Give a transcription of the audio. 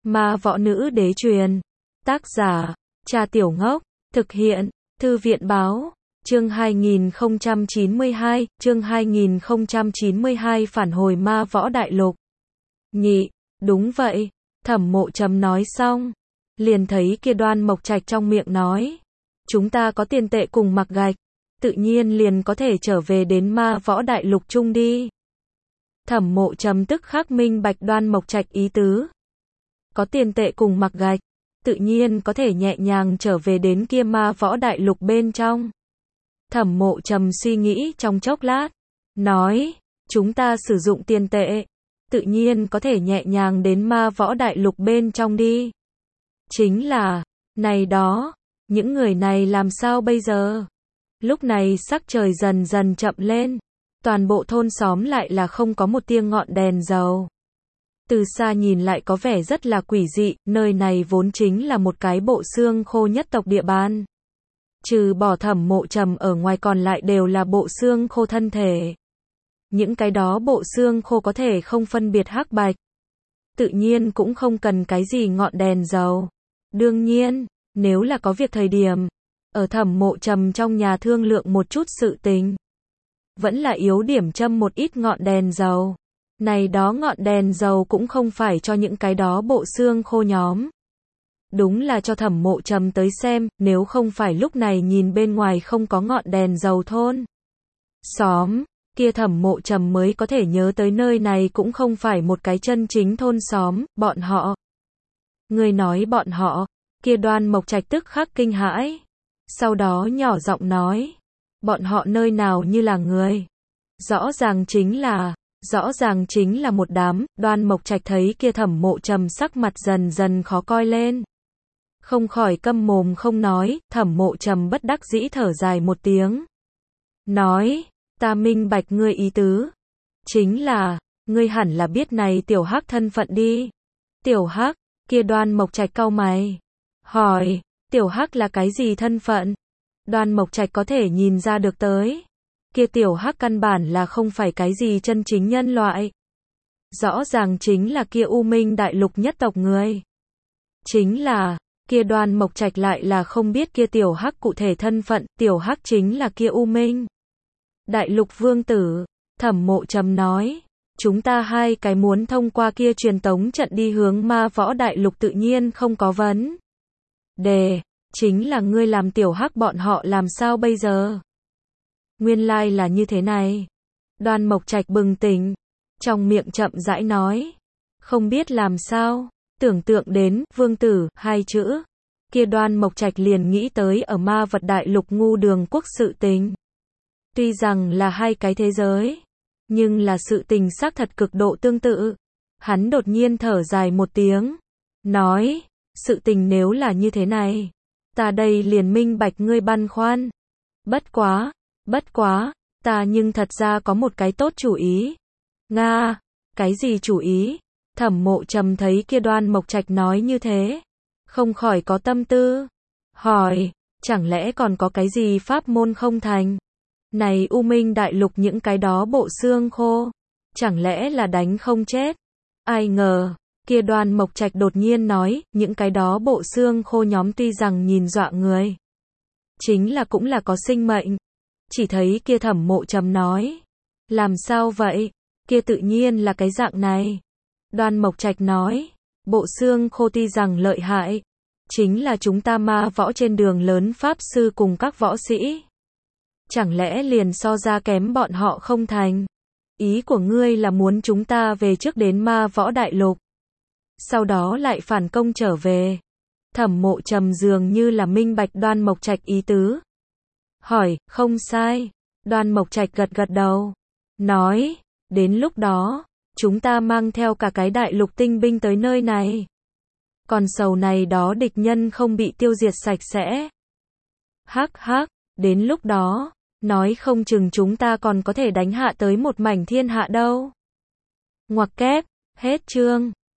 Ma võ nữ đế truyền. Tác giả, Cha Tiểu Ngốc. Thực hiện, Thư viện báo. Chương 2092, phản hồi ma võ đại lục. Nhị, đúng vậy. Thẩm Mộ Trầm nói xong, liền thấy kia Đoan Mộc Trạch trong miệng nói, chúng ta có tiền tệ cùng mặc gạch, tự nhiên liền có thể trở về đến ma võ đại lục chung đi. Thẩm Mộ Trầm tức khắc minh bạch Đoan Mộc Trạch ý tứ. Có tiền tệ cùng mặc gạch, tự nhiên có thể nhẹ nhàng trở về đến kia ma võ đại lục bên trong. Thẩm Mộ Trầm suy nghĩ trong chốc lát, nói, chúng ta sử dụng tiền tệ, tự nhiên có thể nhẹ nhàng đến ma võ đại lục bên trong đi. Chính là, này đó, những người này làm sao bây giờ? Lúc này sắc trời dần dần chậm lên, toàn bộ thôn xóm lại là không có một tia ngọn đèn dầu. Từ xa nhìn lại có vẻ rất là quỷ dị, nơi này vốn chính là một cái bộ xương khô nhất tộc địa bàn. Trừ bỏ Thẩm Mộ Trầm ở ngoài còn lại đều là bộ xương khô thân thể. Những cái đó bộ xương khô có thể không phân biệt hắc bạch. Tự nhiên cũng không cần cái gì ngọn đèn dầu. Đương nhiên, nếu là có việc thời điểm, ở Thẩm Mộ Trầm trong nhà thương lượng một chút sự tình, vẫn là yếu điểm châm một ít ngọn đèn dầu. Này đó ngọn đèn dầu cũng không phải cho những cái đó bộ xương khô nhóm. Đúng là cho Thẩm Mộ Trầm tới xem, nếu không phải lúc này nhìn bên ngoài không có ngọn đèn dầu thôn xóm, kia Thẩm Mộ Trầm mới có thể nhớ tới nơi này cũng không phải một cái chân chính thôn xóm, bọn họ. Người nói bọn họ, kia Đoan Mộc Trạch tức khắc kinh hãi. Sau đó nhỏ giọng nói, bọn họ nơi nào như là người. Rõ ràng chính là một đám. Đoan Mộc Trạch thấy kia Thẩm Mộ Trầm sắc mặt dần dần khó coi lên, không khỏi câm mồm không nói. Thẩm Mộ Trầm bất đắc dĩ thở dài một tiếng, nói, ta minh bạch ngươi ý tứ. Chính là, ngươi hẳn là biết này Tiểu Hắc thân phận đi. Tiểu Hắc, kia Đoan Mộc Trạch cau mày, hỏi, Tiểu Hắc là cái gì thân phận? Đoan Mộc Trạch có thể nhìn ra được tới. Kia Tiểu Hắc căn bản là không phải cái gì chân chính nhân loại. Rõ ràng chính là kia U Minh đại lục nhất tộc người. Chính là, kia Đoan Mộc Trạch lại là không biết kia Tiểu Hắc cụ thể thân phận. Tiểu Hắc chính là kia U Minh đại lục vương tử. Thẩm Mộ Trầm nói, chúng ta hai cái muốn thông qua kia truyền tống trận đi hướng ma võ đại lục tự nhiên không có vấn đề. Chính là ngươi làm Tiểu Hắc bọn họ làm sao bây giờ? Nguyên lai là như thế này. Đoan Mộc Trạch bừng tỉnh, trong miệng chậm rãi nói, không biết làm sao, tưởng tượng đến vương tử hai chữ, kia Đoan Mộc Trạch liền nghĩ tới ở ma vật đại lục ngu đường quốc sự tình. Tuy rằng là hai cái thế giới, nhưng là sự tình xác thật cực độ tương tự. Hắn đột nhiên thở dài một tiếng, nói, sự tình nếu là như thế này, ta đây liền minh bạch ngươi băn khoăn. Bất quá, ta nhưng thật ra có một cái tốt chủ ý. Nga, cái gì chủ ý? Thẩm Mộ Trầm thấy kia Đoan Mộc Trạch nói như thế, không khỏi có tâm tư, hỏi, chẳng lẽ còn có cái gì pháp môn không thành? Này U Minh đại lục những cái đó bộ xương khô, chẳng lẽ là đánh không chết? Ai ngờ, kia Đoan Mộc Trạch đột nhiên nói, những cái đó bộ xương khô nhóm tuy rằng nhìn dọa người, chính là cũng là có sinh mệnh. Chỉ thấy kia Thẩm Mộ Trầm nói, làm sao vậy? Kia tự nhiên là cái dạng này. Đoan Mộc Trạch nói, bộ xương khô tuy rằng lợi hại, chính là chúng ta ma võ trên đường lớn pháp sư cùng các võ sĩ, chẳng lẽ liền so ra kém bọn họ không thành? Ý của ngươi là muốn chúng ta về trước đến ma võ đại lục, sau đó lại phản công trở về? Thẩm Mộ Trầm dường như là minh bạch Đoan Mộc Trạch ý tứ, hỏi, không sai. Đoan Mộc Trạch gật gật đầu, nói, đến lúc đó, chúng ta mang theo cả cái đại lục tinh binh tới nơi này. Còn sầu này đó địch nhân không bị tiêu diệt sạch sẽ. Hắc hắc, đến lúc đó, nói không chừng chúng ta còn có thể đánh hạ tới một mảnh thiên hạ đâu. Ngoặc kép, hết chương.